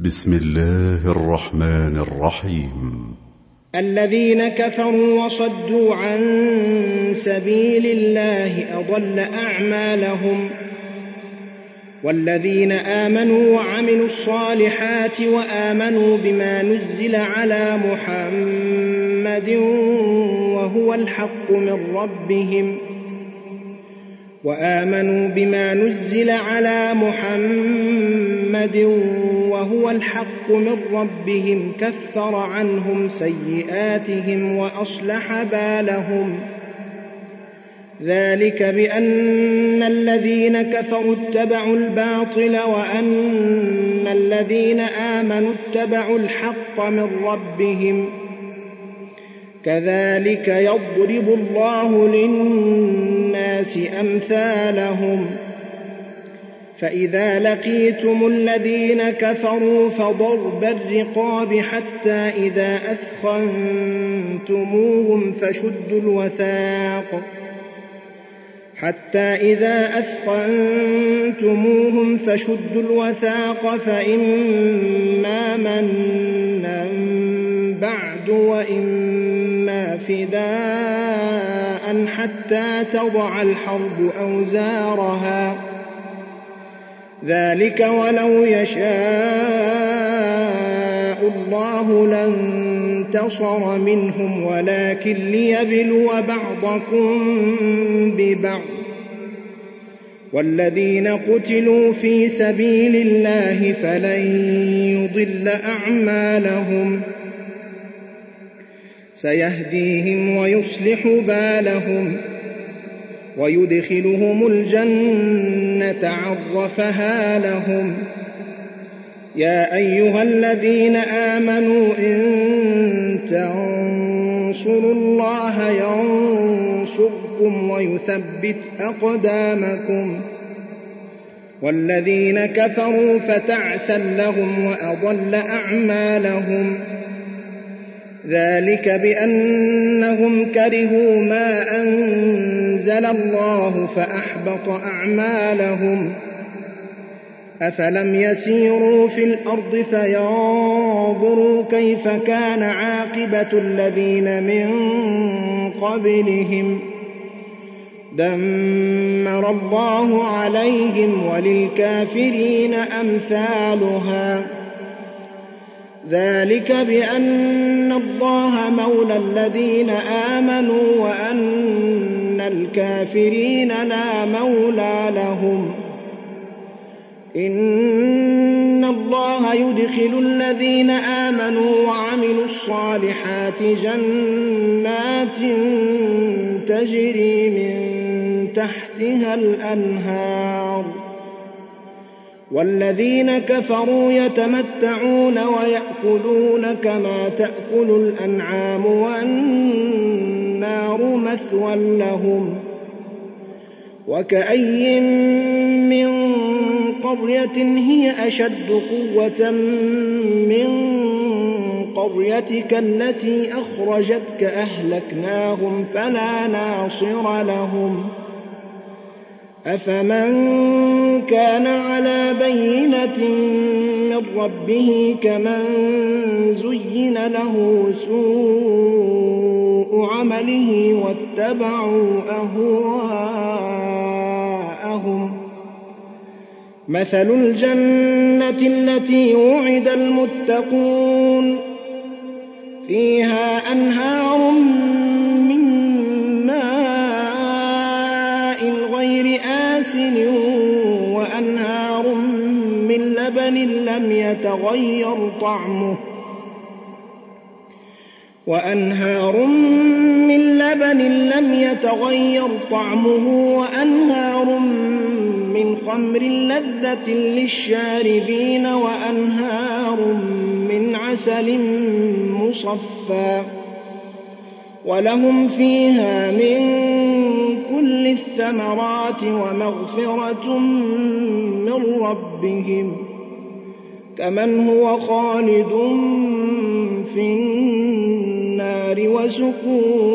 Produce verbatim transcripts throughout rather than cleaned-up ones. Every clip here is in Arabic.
بسم الله الرحمن الرحيم. الذين كفروا وصدوا عن سبيل الله أضل أعمالهم، والذين آمنوا وعملوا الصالحات وآمنوا بما نزل على محمد وهو الحق من ربهم وآمنوا بما نزل على محمد وهو الحق من ربهم كفر عنهم سيئاتهم وأصلح بالهم. ذلك بأن الذين كفروا اتبعوا الباطل وأن الذين آمنوا اتبعوا الحق من ربهم. كذلك يضرب الله للناس أمثالهم. فإذا لقيتم الذين كفروا فضرب الرقاب حتى إذا أثخنتموهم فشدوا الوثاق حتى إذا أثخنتموهم فشدوا الوثاق فإما منا بعد وإما فداء حتى تضع الحرب أوزارها. ذلك ولو يشاء الله لانتصر منهم ولكن ليبلو بعضكم ببعض. والذين قتلوا في سبيل الله فلن يضل أعمالهم سيهديهم ويصلح بالهم ويدخلهم الجنة عرفها لهم. يا أيها الذين آمنوا إن تنصروا الله ينصركم ويثبت أقدامكم. والذين كفروا فتعسا لهم وأضل أعمالهم. ذلك بأنهم كرهوا ما أنزل الله فأحبط أعمالهم. أفلم يسيروا في الأرض فينظروا كيف كان عاقبة الذين من قبلهم دمر الله عليهم وللكافرين أمثالها. ذلك بأن الله مولى الذين آمنوا وأن الكافرين لا مولى لهم. إن الله يدخل الذين آمنوا وعملوا الصالحات جنات تجري من تحتها الأنهار. والذين كفروا يتمتعون ويأكلون كما تأكل الأنعام والنار مثوى لهم. وكأي من قرية هي أشد قوة من قريتك التي أخرجتك أهلكناهم فلا ناصر لهم. أفمن كان على بينة من ربه كمن زين له سوء عمله واتبعوا أهواءهم. مثل الجنة التي وعد المتقون فيها أنهار من ماء غير آسن وأنهار من لبن لم يتغير طعمه وأنهار من لبن لم يتغير طعمه وأنهار من خمر لذة للشاربين وأنهار من عسل مصفى ولهم فيها من كل الثمرات ومغفرة من ربهم كمن هو خالد في النار وسقوا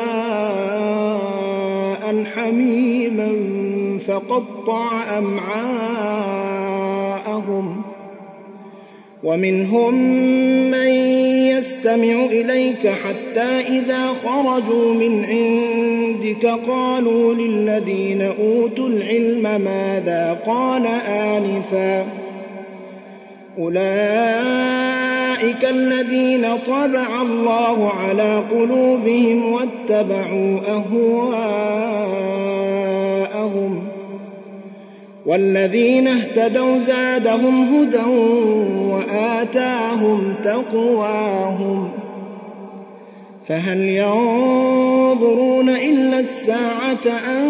ماء حميما فقطع أمعاءهم ومنهم من يستمع إليك حتى إذا خرجوا من عندك قالوا للذين أوتوا العلم ماذا قال آنفا أولئك الذين طبع الله على قلوبهم واتبعوا أهواءهم والذين اهتدوا زادهم هدى وآتاهم تقواهم فهل ينظرون إلا الساعة أن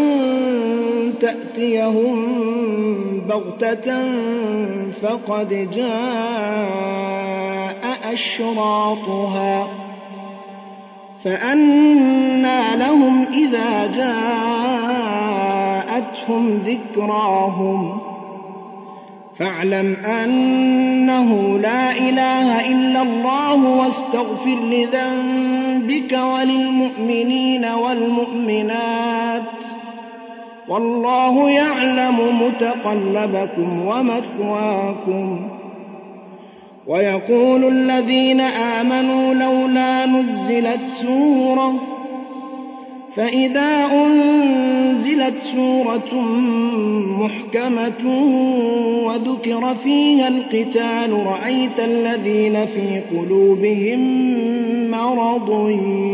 تأتيهم بغتة فقد جاء أشراطها فأنى لهم إذا جاءتهم ذكراهم فاعلم أنه لا إله إلا الله واستغفر لذنبك وللمؤمنين والمؤمنات والله يعلم متقلبكم ومثواكم ويقول الذين آمنوا لولا نزلت سورة فإذا أنزلت سورة محكمة وذكر فيها القتال رأيت الذين في قلوبهم مرض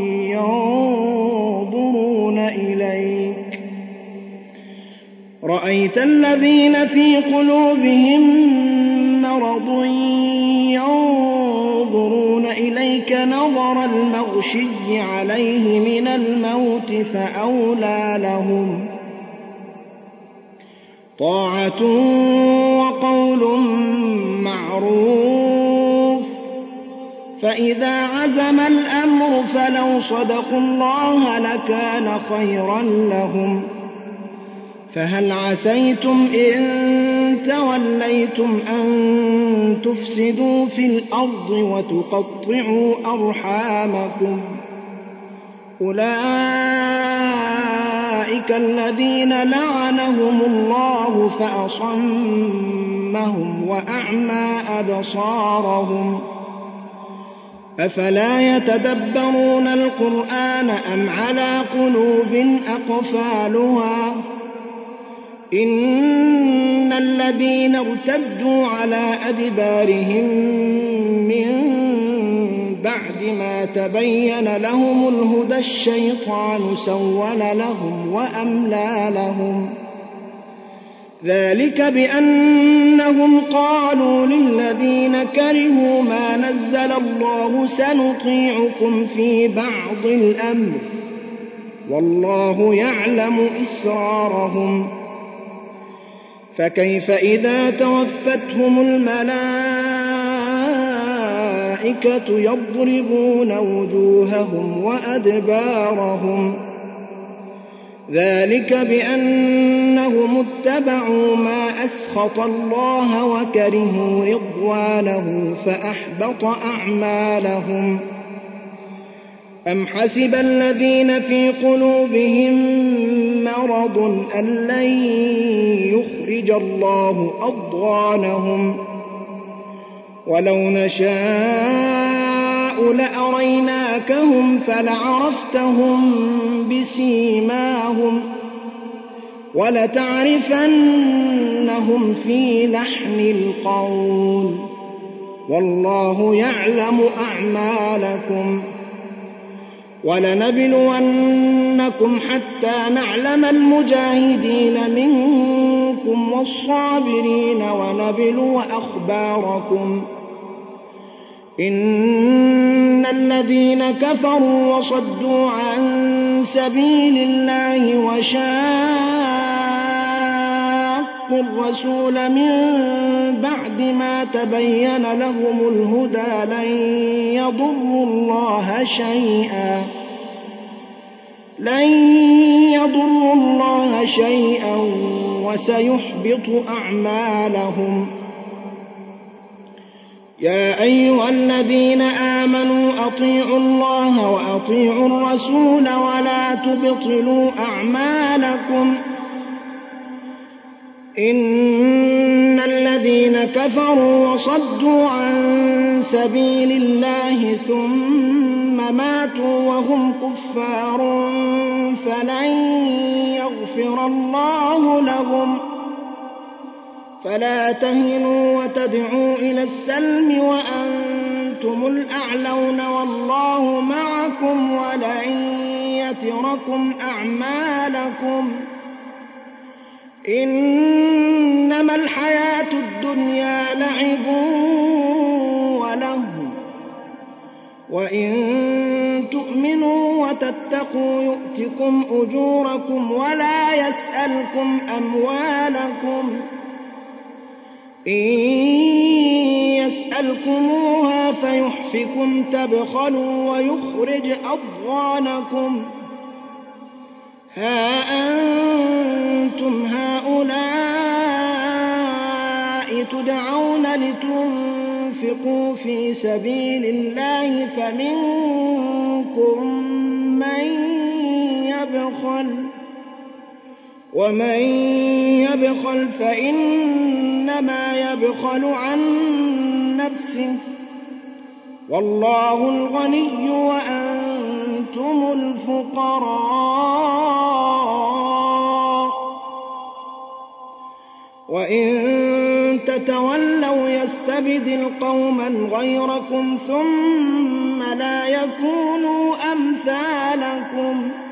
ينظرون إليك رأيت الذين في قلوبهم مرض ينظرون إليك نظر المغشي عليه من الموت فأولى لهم طاعة وقول معروف فإذا عزم الأمر فلو صدقوا الله لكان خيرا لهم فهل عسيتم إن توليتم أن تفسدوا في الأرض وتقطعوا أرحامكم أولئك الذين لعنهم الله فأصمهم وأعمى أبصارهم أفلا يتدبرون القرآن أم على قلوب أقفالها إن الذين ارتدوا على أدبارهم من بعد ما تبين لهم الهدى الشيطان سول لهم وأملى لهم ذلك بأنهم قالوا للذين كرهوا ما نزل الله سنطيعكم في بعض الأمر والله يعلم إسرارهم فكيف إذا توفتهم الملائكة يضربون وجوههم وأدبارهم ذلك بأنهم اتبعوا ما أسخط الله وكرهوا رضوانه فأحبط أعمالهم أم حسب الذين في قلوبهم مرض أن لن يخرج الله أضغانهم ولو نشاء لأريناكهم فلعرفتهم بسيماهم ولتعرفنهم في لحن القول والله يعلم أعمالكم ولنبلونكم حتى نعلم المجاهدين منكم والصابرين ونبلو أخباركم إن الذين كفروا وصدوا عن سبيل الله وشاقوا الرسول من بعد ما تبين لهم الهدى لن يضروا الله شيئا لن يضروا الله شيئا وسيحبط أعمالهم يا أيها الذين آمنوا أطيعوا الله وأطيعوا الرسول ولا تبطلوا أعمالكم إن الذين الذين كفروا وصدوا عن سبيل الله ثم ماتوا وهم كفار فلن يغفر الله لهم فلا تهنوا وتدعوا إلى السلم وأنتم الأعلون والله معكم ولن يتركم أعمالكم إنما الحياة الدنيا لعب ولهو وإن تؤمنوا وتتقوا يؤتكم أجوركم ولا يسألكم أموالكم إن يسألكموها فيحفكم تبخلوا ويخرج أضغانكم ها أنتم هؤلاء تدعون لتنفقوا في سبيل الله فمنكم من يبخل ومن يبخل فإنما يبخل عن نفسه والله الغني وأنتم الفقراء وإن تتولوا يستبدل قوما غيركم ثم لا يكونوا أمثالكم